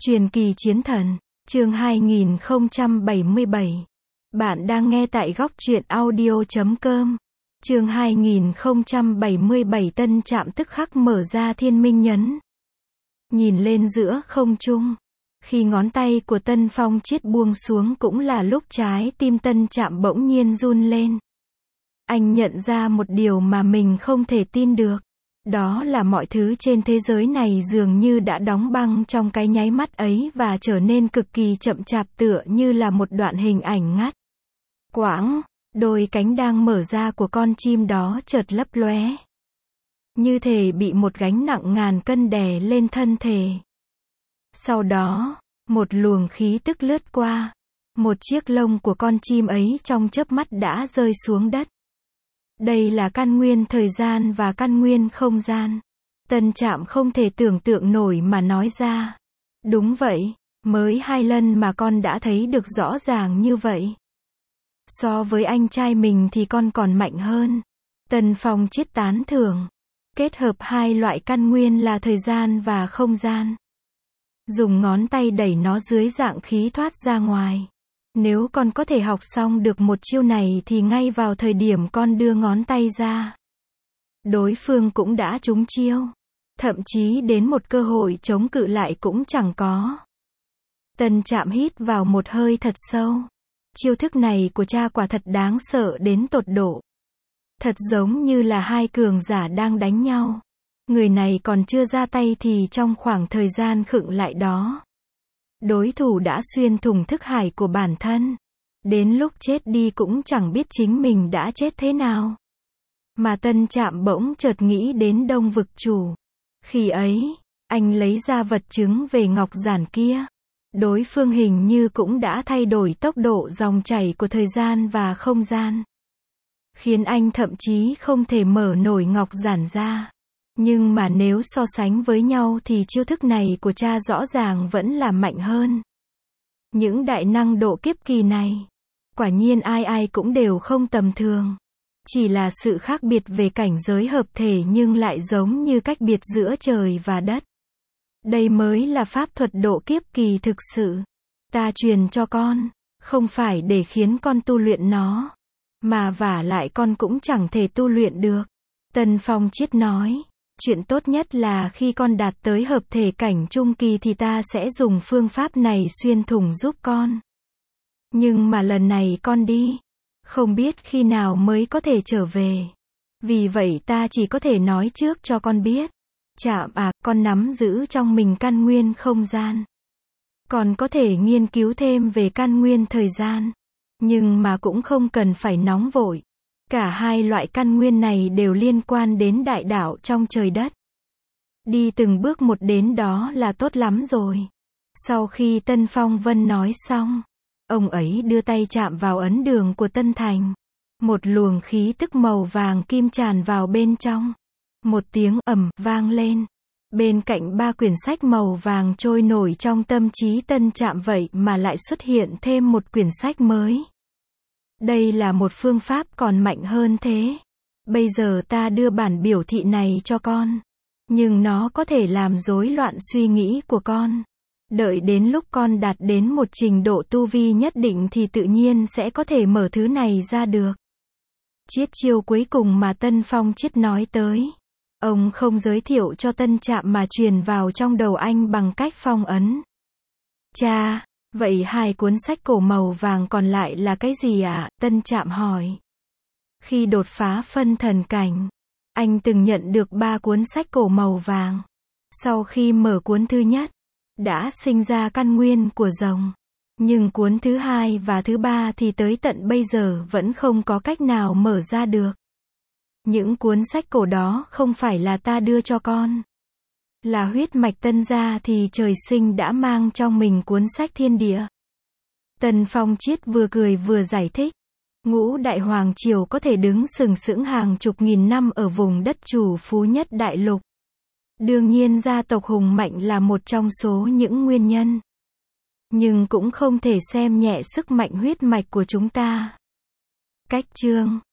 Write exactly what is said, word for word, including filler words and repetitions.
Truyền kỳ chiến thần, chương hai nghìn không trăm bảy mươi bảy. Bạn đang nghe tại góc truyện audio chấm com. Chương hai nghìn không trăm bảy mươi bảy. Tân Trạm tức khắc mở ra thiên minh nhấn. Nhìn lên giữa không trung. Khi ngón tay của Tân Phong Chiết buông xuống cũng là lúc trái tim Tân Trạm bỗng nhiên run lên. Anh nhận ra một điều mà mình không thể tin được. Đó là mọi thứ trên thế giới này dường như đã đóng băng trong cái nháy mắt ấy và trở nên cực kỳ chậm chạp, tựa như là một đoạn hình ảnh ngắt quãng. Đôi cánh đang mở ra của con chim đó chợt lấp lóe. Như thể bị một gánh nặng ngàn cân đè lên thân thể. Sau đó, một luồng khí tức lướt qua. Một chiếc lông của con chim ấy trong chớp mắt đã rơi xuống đất. Đây là căn nguyên thời gian và căn nguyên không gian. Tân Trạm không thể tưởng tượng nổi mà nói ra. Đúng vậy, mới hai lần mà con đã thấy được rõ ràng như vậy. So với anh trai mình thì con còn mạnh hơn. Tân Phong Chiết tán thưởng. Kết hợp hai loại căn nguyên là thời gian và không gian. Dùng ngón tay đẩy nó dưới dạng khí thoát ra ngoài. Nếu con có thể học xong được một chiêu này thì ngay vào thời điểm con đưa ngón tay ra, đối phương cũng đã trúng chiêu. Thậm chí đến một cơ hội chống cự lại cũng chẳng có. Tân Trạm hít vào một hơi thật sâu. Chiêu thức này của cha quả thật đáng sợ đến tột độ. Thật giống như là hai cường giả đang đánh nhau. Người này còn chưa ra tay thì trong khoảng thời gian khựng lại đó, đối thủ đã xuyên thủng thức hải của bản thân. Đến lúc chết đi cũng chẳng biết chính mình đã chết thế nào. Mà Tân Trạm bỗng chợt nghĩ đến Đông Vực Chủ. Khi ấy, anh lấy ra vật chứng về ngọc giản kia. Đối phương hình như cũng đã thay đổi tốc độ dòng chảy của thời gian và không gian, khiến anh thậm chí không thể mở nổi ngọc giản ra. Nhưng mà nếu so sánh với nhau thì chiêu thức này của cha rõ ràng vẫn là mạnh hơn. Những đại năng độ kiếp kỳ này, quả nhiên ai ai cũng đều không tầm thường. Chỉ là sự khác biệt về cảnh giới hợp thể nhưng lại giống như cách biệt giữa trời và đất. Đây mới là pháp thuật độ kiếp kỳ thực sự. Ta truyền cho con, không phải để khiến con tu luyện nó, mà vả lại con cũng chẳng thể tu luyện được. Tân Phong Chiết nói. Chuyện tốt nhất là khi con đạt tới hợp thể cảnh trung kỳ thì ta sẽ dùng phương pháp này xuyên thủng giúp con. Nhưng mà lần này con đi, không biết khi nào mới có thể trở về. Vì vậy ta chỉ có thể nói trước cho con biết. Trạm à, con nắm giữ trong mình căn nguyên không gian. Còn có thể nghiên cứu thêm về căn nguyên thời gian. Nhưng mà cũng không cần phải nóng vội. Cả hai loại căn nguyên này đều liên quan đến đại đạo trong trời đất. Đi từng bước một đến đó là tốt lắm rồi. Sau khi Tân Phong Vân nói xong, ông ấy đưa tay chạm vào ấn đường của Tân Thành. Một luồng khí tức màu vàng kim tràn vào bên trong. Một tiếng ầm vang lên. Bên cạnh ba quyển sách màu vàng trôi nổi trong tâm trí Tân Trạm vậy mà lại xuất hiện thêm một quyển sách mới. Đây là một phương pháp còn mạnh hơn thế. Bây giờ ta đưa bản biểu thị này cho con. Nhưng nó có thể làm rối loạn suy nghĩ của con. Đợi đến lúc con đạt đến một trình độ tu vi nhất định thì tự nhiên sẽ có thể mở thứ này ra được. Chiết chiêu cuối cùng mà Tân Phong Chiết nói tới. Ông không giới thiệu cho Tân Trạm mà truyền vào trong đầu anh bằng cách phong ấn. Cha! Vậy hai cuốn sách cổ màu vàng còn lại là cái gì ạ? À? Tân Trạm hỏi. Khi đột phá phân thần cảnh, anh từng nhận được ba cuốn sách cổ màu vàng. Sau khi mở cuốn thứ nhất, đã sinh ra căn nguyên của rồng. Nhưng cuốn thứ hai và thứ ba thì tới tận bây giờ vẫn không có cách nào mở ra được. Những cuốn sách cổ đó không phải là ta đưa cho con. Là huyết mạch Tân gia thì trời sinh đã mang trong mình cuốn sách thiên địa. Tân Phong Chiết vừa cười vừa giải thích. Ngũ đại hoàng triều có thể đứng sừng sững hàng chục nghìn năm ở vùng đất chủ phú nhất đại lục. Đương nhiên gia tộc hùng mạnh là một trong số những nguyên nhân. Nhưng cũng không thể xem nhẹ sức mạnh huyết mạch của chúng ta. Cách chương